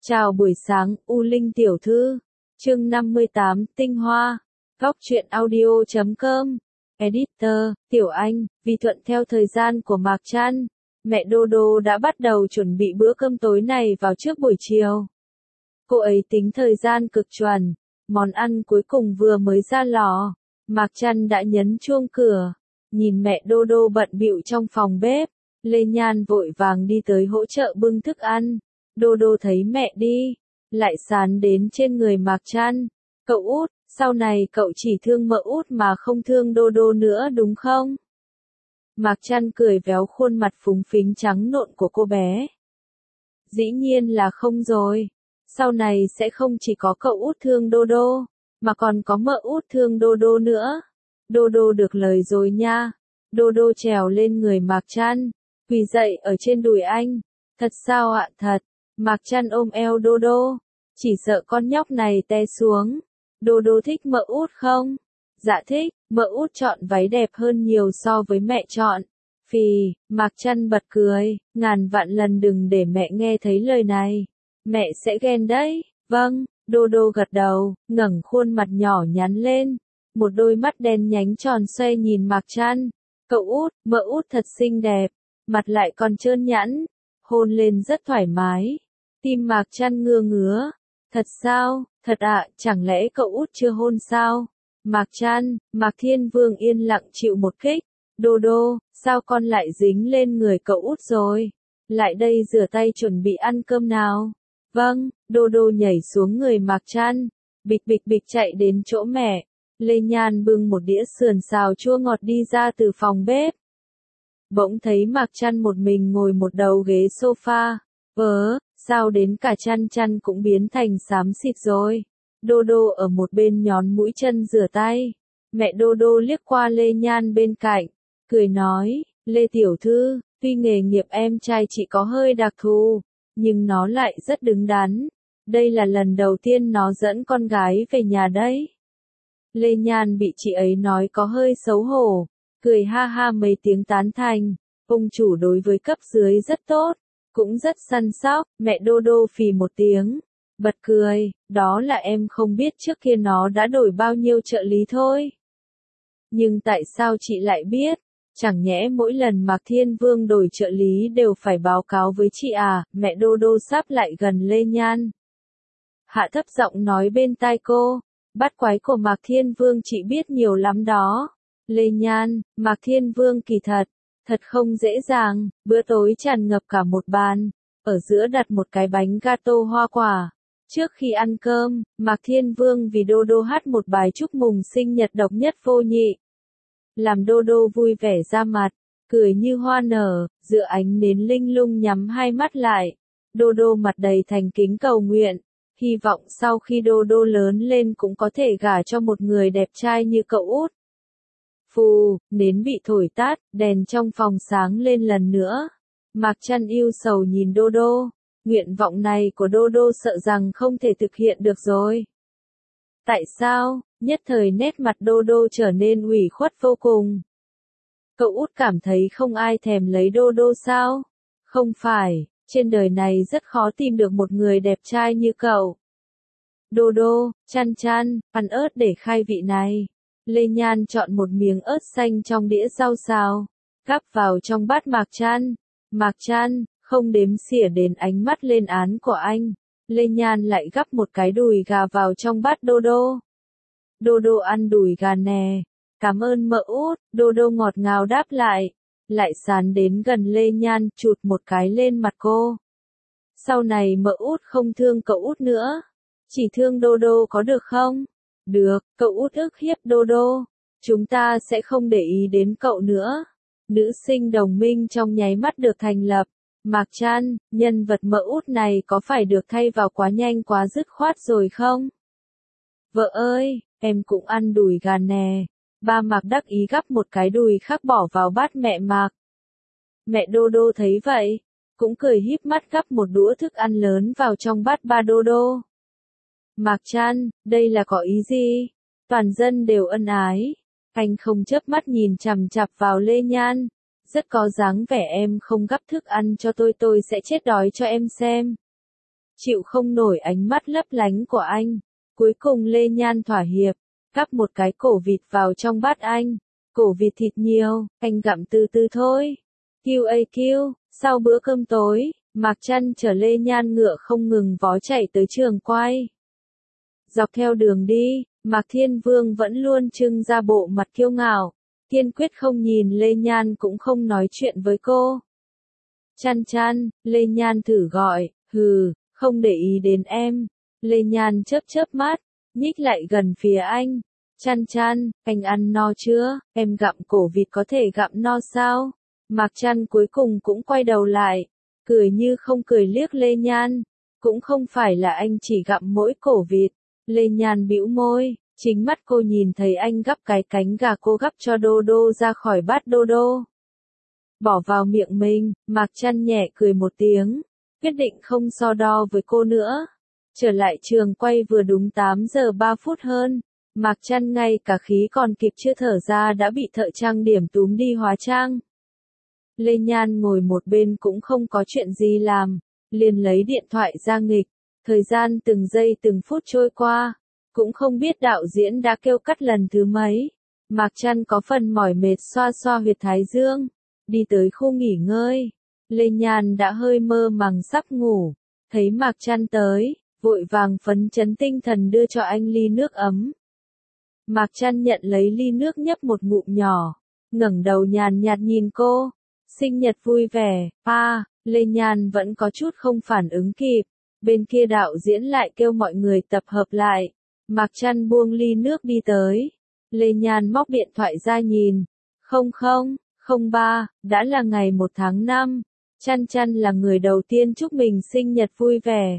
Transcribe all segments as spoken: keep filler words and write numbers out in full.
Chào buổi sáng, U Linh tiểu thư. Chương năm mươi tám, tinh hoa. Góc truyện audio chấm com. Editor, Tiểu Anh, vì thuận theo thời gian của Mạc Trăn, mẹ Đô Đô đã bắt đầu chuẩn bị bữa cơm tối này vào trước buổi chiều. Cô ấy tính thời gian cực chuẩn, món ăn cuối cùng vừa mới ra lò, Mạc Trăn đã nhấn chuông cửa. Nhìn mẹ Đô Đô bận bịu trong phòng bếp, Lê Nhan vội vàng đi tới hỗ trợ bưng thức ăn. Đô Đô thấy mẹ đi, lại sán đến trên người Mạc Trăn. Cậu út, sau này cậu chỉ thương mợ út mà không thương Đô Đô nữa đúng không? Mạc Trăn cười véo khuôn mặt phúng phính trắng nộn của cô bé. Dĩ nhiên là không rồi. Sau này sẽ không chỉ có cậu út thương Đô Đô, mà còn có mợ út thương Đô Đô nữa. Đô Đô được lời rồi nha. Đô Đô trèo lên người Mạc Trăn, quỳ dậy ở trên đùi anh. Thật sao ạ? Thật. Mạc Trăn ôm eo Đô Đô, chỉ sợ con nhóc này té xuống. Đô Đô thích mợ út không? Dạ thích, mợ út chọn váy đẹp hơn nhiều so với mẹ chọn. Phì, Mạc Trăn bật cười, ngàn vạn lần đừng để mẹ nghe thấy lời này. Mẹ sẽ ghen đấy. Vâng, Đô Đô gật đầu, ngẩng khuôn mặt nhỏ nhắn lên. Một đôi mắt đen nhánh tròn xoe nhìn Mạc Trăn. Cậu út, mợ út thật xinh đẹp, mặt lại còn trơn nhẵn, hôn lên rất thoải mái. Tim Mạc Trăn ngưa ngứa. Thật sao? Thật ạ, chẳng lẽ cậu út chưa hôn sao? Mạc Trăn, Mạc Thiên Vương yên lặng chịu một kích. Đô Đô, sao con lại dính lên người cậu út rồi? Lại đây rửa tay chuẩn bị ăn cơm nào. Vâng, Đô Đô nhảy xuống người Mạc Trăn, bịch bịch bịch chạy đến chỗ mẹ. Lê Nhan bưng một đĩa sườn xào chua ngọt đi ra từ phòng bếp. Bỗng thấy Mạc Trăn một mình ngồi một đầu ghế sofa. Vớ, sao đến cả Trăn Trăn cũng biến thành xám xịt rồi. Đô Đô ở một bên nhón mũi chân rửa tay. Mẹ Đô Đô liếc qua Lê Nhan bên cạnh, cười nói, Lê tiểu thư, tuy nghề nghiệp em trai chị có hơi đặc thù, nhưng nó lại rất đứng đắn. Đây là lần đầu tiên nó dẫn con gái về nhà đấy. Lê Nhan bị chị ấy nói có hơi xấu hổ, cười ha ha mấy tiếng tán thành. Ông chủ đối với cấp dưới rất tốt, cũng rất săn sóc. Mẹ Đô Đô phì một tiếng, bật cười, đó là em không biết trước kia nó đã đổi bao nhiêu trợ lý thôi. Nhưng tại sao chị lại biết? Chẳng nhẽ mỗi lần Mạc Thiên Vương đổi trợ lý đều phải báo cáo với chị à? Mẹ Đô Đô sắp lại gần Lê Nhan, hạ thấp giọng nói bên tai cô, bắt quái của Mạc Thiên Vương chị biết nhiều lắm đó. Lê Nhan, Mạc Thiên Vương kỳ thật, thật không dễ dàng. Bữa tối tràn ngập cả một bàn, ở giữa đặt một cái bánh gato hoa quả. Trước khi ăn cơm, Mạc Thiên Vương vì Đô Đô hát một bài chúc mừng sinh nhật độc nhất vô nhị, làm Đô Đô vui vẻ ra mặt, cười như hoa nở, dựa ánh nến linh lung nhắm hai mắt lại. Đô Đô mặt đầy thành kính cầu nguyện, hy vọng sau khi Đô Đô lớn lên cũng có thể gả cho một người đẹp trai như cậu út. Phù, nến bị thổi tắt, đèn trong phòng sáng lên lần nữa. Mạc Trăn yêu sầu nhìn Đô Đô, nguyện vọng này của Đô Đô sợ rằng không thể thực hiện được rồi. Tại sao? Nhất thời nét mặt Đô Đô trở nên ủy khuất vô cùng. Cậu út cảm thấy không ai thèm lấy Đô Đô sao? Không phải, trên đời này rất khó tìm được một người đẹp trai như cậu. Đô Đô, Trăn Trăn, ăn ớt để khai vị này. Lê Nhan chọn một miếng ớt xanh trong đĩa rau xào, gắp vào trong bát Mạc Trăn. Mạc Trăn, không đếm xỉa đến ánh mắt lên án của anh. Lê Nhan lại gắp một cái đùi gà vào trong bát Đô Đô. Đô Đô ăn đùi gà nè. Cảm ơn mợ út. Đô Đô ngọt ngào đáp lại, lại sán đến gần Lê Nhan, chụt một cái lên mặt cô. Sau này mợ út không thương cậu út nữa, chỉ thương Đô Đô có được không? Được, cậu út ức hiếp Đô Đô, chúng ta sẽ không để ý đến cậu nữa. Nữ sinh đồng minh trong nháy mắt được thành lập. Mạc Trăn, nhân vật mợ út này có phải được thay vào quá nhanh quá dứt khoát rồi không? Vợ ơi, em cũng ăn đùi gà nè. Ba Mạc đắc ý gắp một cái đùi khác bỏ vào bát mẹ Mạc. Mẹ Đô Đô thấy vậy, cũng cười híp mắt gắp một đũa thức ăn lớn vào trong bát ba Đô Đô. Mạc Trăn, đây là có ý gì? Toàn dân đều ân ái. Anh không chớp mắt nhìn chằm chằm vào Lê Nhan. Rất có dáng vẻ em không gắp thức ăn cho tôi tôi sẽ chết đói cho em xem. chịu không nổi ánh mắt lấp lánh của anh. Cuối cùng Lê Nhan thỏa hiệp, cắp một cái cổ vịt vào trong bát anh. Cổ vịt thịt nhiều, anh gặm từ từ thôi. quy a quy, sau bữa cơm tối, Mạc Trăn chở Lê Nhan ngựa không ngừng vó chạy tới trường quay. Dọc theo đường đi, Mạc Thiên Vương vẫn luôn trưng ra bộ mặt kiêu ngạo, kiên quyết không nhìn Lê Nhan cũng không nói chuyện với cô. Chăn chăn, Lê Nhan thử gọi, hừ, không để ý đến em. Lê Nhan chớp chớp mắt, nhích lại gần phía anh. Chăn chăn, anh ăn no chưa, em gặm cổ vịt có thể gặm no sao? Mạc Trăn cuối cùng cũng quay đầu lại, cười như không cười liếc Lê Nhan. Cũng không phải là anh chỉ gặm mỗi cổ vịt. Lê Nhan bĩu môi, chính mắt cô nhìn thấy anh gắp cái cánh gà cô gắp cho Đô Đô ra khỏi bát Đô Đô. Bỏ vào miệng mình, Mạc Trăn nhẹ cười một tiếng, quyết định không so đo với cô nữa. Trở lại trường quay vừa đúng tám giờ ba phút hơn, Mạc Trăn ngay cả khí còn kịp chưa thở ra đã bị thợ trang điểm túm đi hóa trang. Lê Nhan ngồi một bên cũng không có chuyện gì làm, liền lấy điện thoại ra nghịch. Thời gian từng giây từng phút trôi qua, cũng không biết đạo diễn đã kêu cắt lần thứ mấy. Mạc Trăn có phần mỏi mệt xoa xoa huyệt thái dương, đi tới khu nghỉ ngơi. Lê Nhan đã hơi mơ màng sắp ngủ, thấy Mạc Trăn tới, vội vàng phấn chấn tinh thần đưa cho anh ly nước ấm. Mạc Trăn nhận lấy ly nước nhấp một ngụm nhỏ, ngẩng đầu nhàn nhạt nhìn cô. Sinh nhật vui vẻ, pa, Lê Nhan vẫn có chút không phản ứng kịp. Bên kia đạo diễn lại kêu mọi người tập hợp lại. Mạc Trăn buông ly nước đi tới. Lê Nhan móc điện thoại ra nhìn. Không không, không ba, đã là ngày một tháng năm. Trăn Trăn là người đầu tiên chúc mình sinh nhật vui vẻ.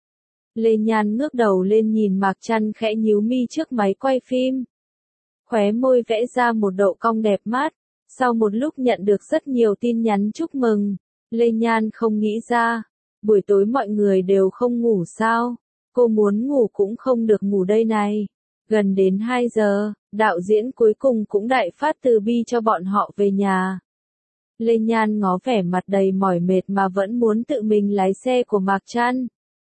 Lê Nhan ngước đầu lên nhìn Mạc Trăn khẽ nhíu mi trước máy quay phim. Khóe môi vẽ ra một độ cong đẹp mắt. Sau một lúc nhận được rất nhiều tin nhắn chúc mừng, Lê Nhan không nghĩ ra. Buổi tối mọi người đều không ngủ sao? Cô muốn ngủ cũng không được ngủ đây này. Gần đến hai giờ, đạo diễn cuối cùng cũng đại phát từ bi cho bọn họ về nhà. Lê Nhan ngó vẻ mặt đầy mỏi mệt mà vẫn muốn tự mình lái xe của Mạc Trăn.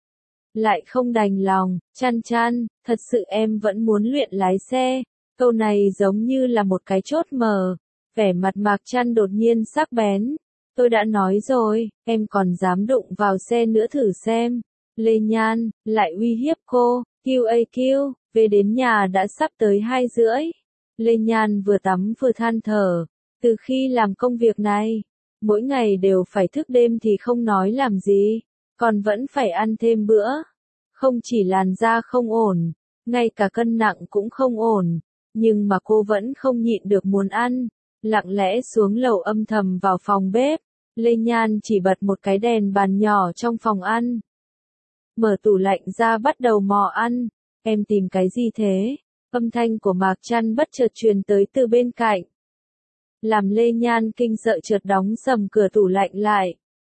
Lại không đành lòng, Trăn Trăn, thật sự em vẫn muốn luyện lái xe. Câu này giống như là một cái chốt mở. Vẻ mặt Mạc Trăn đột nhiên sắc bén. Tôi đã nói rồi, em còn dám đụng vào xe nữa thử xem. Lê Nhan, lại uy hiếp cô, quy a quy, về đến nhà đã sắp tới hai rưỡi. Lê Nhan vừa tắm vừa than thở, từ khi làm công việc này, mỗi ngày đều phải thức đêm thì không nói làm gì, còn vẫn phải ăn thêm bữa. Không chỉ làn da không ổn, ngay cả cân nặng cũng không ổn, nhưng mà cô vẫn không nhịn được muốn ăn. Lặng lẽ xuống lầu âm thầm vào phòng bếp, Lê Nhan chỉ bật một cái đèn bàn nhỏ trong phòng ăn. Mở tủ lạnh ra bắt đầu mò ăn, em tìm cái gì thế? Âm thanh của Mạc Trăn bất chợt truyền tới từ bên cạnh. Làm Lê Nhan kinh sợ chợt đóng sầm cửa tủ lạnh lại.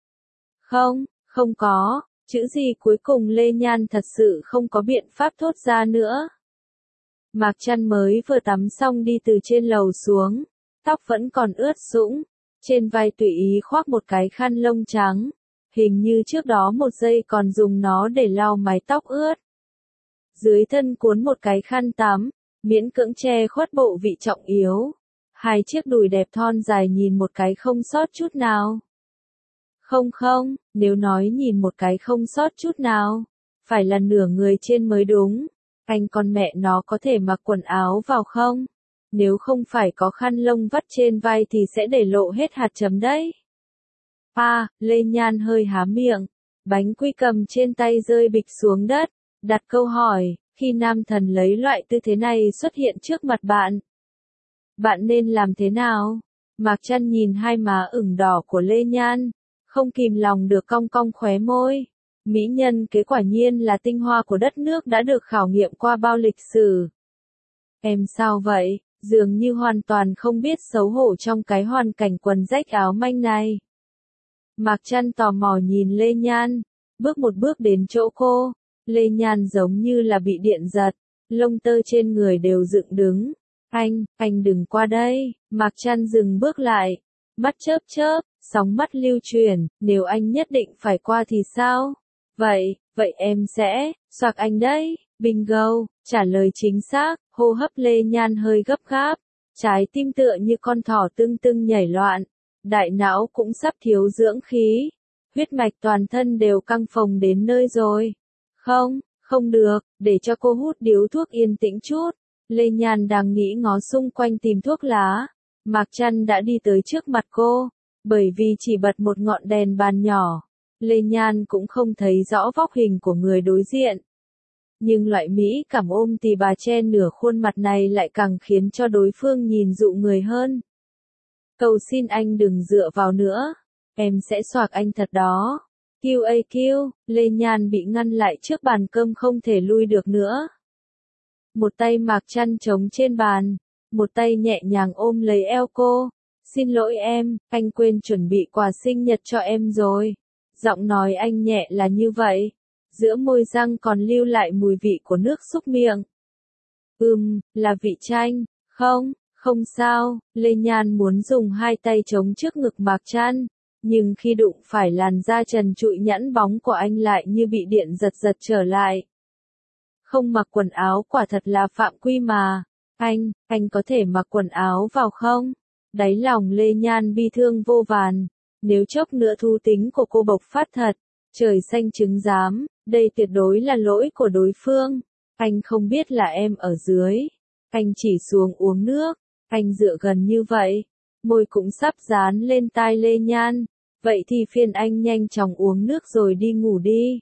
Không, không có, chữ gì cuối cùng Lê Nhan thật sự không có biện pháp thốt ra nữa. Mạc Trăn mới vừa tắm xong đi từ trên lầu xuống. Tóc vẫn còn ướt sũng, trên vai tùy ý khoác một cái khăn lông trắng, hình như trước đó một giây còn dùng nó để lau mái tóc ướt. Dưới thân cuốn một cái khăn tắm, miễn cưỡng che khuất bộ vị trọng yếu. Hai chiếc đùi đẹp thon dài nhìn một cái không sót chút nào. Không không, nếu nói nhìn một cái không sót chút nào, phải là nửa người trên mới đúng. Anh con mẹ nó có thể mặc quần áo vào không? Nếu không phải có khăn lông vắt trên vai thì sẽ để lộ hết hạt chấm đấy. Pa, Lê Nhan hơi há miệng, bánh quy cầm trên tay rơi bịch xuống đất, đặt câu hỏi, khi nam thần lấy loại tư thế này xuất hiện trước mặt bạn, bạn nên làm thế nào? Mạc Trăn nhìn hai má ửng đỏ của Lê Nhan, không kìm lòng được cong cong khóe môi. Mỹ nhân kế quả nhiên là tinh hoa của đất nước đã được khảo nghiệm qua bao lịch sử. Em sao vậy? Dường như hoàn toàn không biết xấu hổ trong cái hoàn cảnh quần rách áo manh này. Mạc Trăn tò mò nhìn Lê Nhan, bước một bước đến chỗ cô. Lê Nhan giống như là bị điện giật, lông tơ trên người đều dựng đứng. Anh, anh đừng qua đây. Mạc Trăn dừng bước lại, mắt chớp chớp, sóng mắt lưu chuyển, nếu anh nhất định phải qua thì sao? Vậy, vậy em sẽ, xoạc anh đấy, bingo, trả lời chính xác, hô hấp Lê Nhan hơi gấp gáp, trái tim tựa như con thỏ tưng tưng nhảy loạn, đại não cũng sắp thiếu dưỡng khí, huyết mạch toàn thân đều căng phồng đến nơi rồi. Không, không được, để cho cô hút điếu thuốc yên tĩnh chút. Lê Nhan đang nghĩ ngó xung quanh tìm thuốc lá, Mạc Trăn đã đi tới trước mặt cô, bởi vì chỉ bật một ngọn đèn bàn nhỏ, Lê Nhan cũng không thấy rõ vóc hình của người đối diện. Nhưng loại mỹ cảm ôm tì bà che nửa khuôn mặt này lại càng khiến cho đối phương nhìn dụ người hơn. Cầu xin anh đừng dựa vào nữa, em sẽ xoạc anh thật đó. quy a quy, Lê Nhan bị ngăn lại trước bàn cơm không thể lui được nữa. Một tay Mạc Trăn trống trên bàn, một tay nhẹ nhàng ôm lấy eo cô. Xin lỗi em, anh quên chuẩn bị quà sinh nhật cho em rồi. Giọng nói anh nhẹ là như vậy, giữa môi răng còn lưu lại mùi vị của nước súc miệng. Ừm, là vị chanh, không, không sao, Lê Nhan muốn dùng hai tay chống trước ngực Mạc Trăn, nhưng khi đụng phải làn da trần trụi nhẵn bóng của anh lại như bị điện giật giật trở lại. Không mặc quần áo quả thật là phạm quy mà. Anh, anh có thể mặc quần áo vào không? Đáy lòng Lê Nhan bi thương vô vàn. Nếu chốc nữa thú tính của cô bộc phát thật, trời xanh chứng giám, đây tuyệt đối là lỗi của đối phương. Anh không biết là em ở dưới. Anh chỉ xuống uống nước. Anh dựa gần như vậy. Môi cũng sắp dán lên tai Lê Nhan. Vậy thì phiền anh nhanh chóng uống nước rồi đi ngủ đi.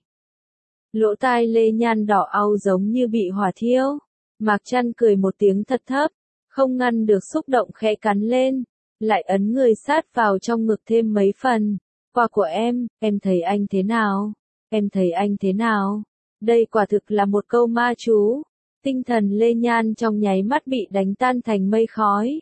Lỗ tai Lê Nhan đỏ au giống như bị hỏa thiêu. Mạc Trăn cười một tiếng thật thấp, không ngăn được xúc động khẽ cắn lên, lại ấn người sát vào trong ngực thêm mấy phần. Quà của em, em thấy anh thế nào? Em thấy anh thế nào? Đây quả thực là một câu ma chú. Tinh thần Lê Nhan trong nháy mắt bị đánh tan thành mây khói.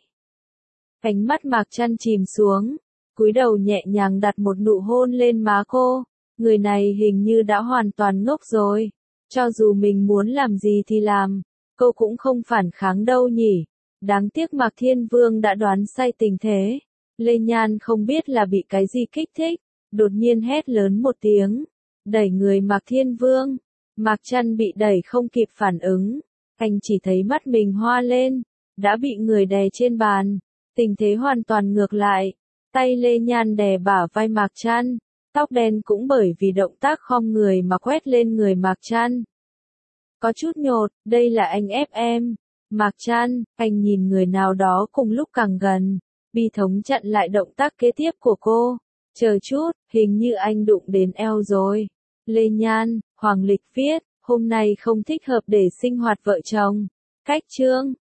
Ánh mắt Mạc Trăn chìm xuống, cúi đầu nhẹ nhàng đặt một nụ hôn lên má cô. Người này hình như đã hoàn toàn ngốc rồi. Cho dù mình muốn làm gì thì làm, cô cũng không phản kháng đâu nhỉ. Đáng tiếc Mạc Thiên Vương đã đoán sai tình thế. Lê Nhan không biết là bị cái gì kích thích, đột nhiên hét lớn một tiếng, đẩy người Mạc Thiên Vương. Mạc Trăn bị đẩy không kịp phản ứng, anh chỉ thấy mắt mình hoa lên, đã bị người đè trên bàn. Tình thế hoàn toàn ngược lại, tay Lê Nhan đè bả vai Mạc Trăn, tóc đen cũng bởi vì động tác khom người mà quét lên người Mạc Trăn. Có chút nhột, đây là anh ép em. Mạc Trăn, anh nhìn người nào đó cùng lúc càng gần, bi thống chặn lại động tác kế tiếp của cô. Chờ chút, hình như anh đụng đến eo rồi. Lê Nhan, Hoàng Lịch viết, hôm nay không thích hợp để sinh hoạt vợ chồng. Cách chương.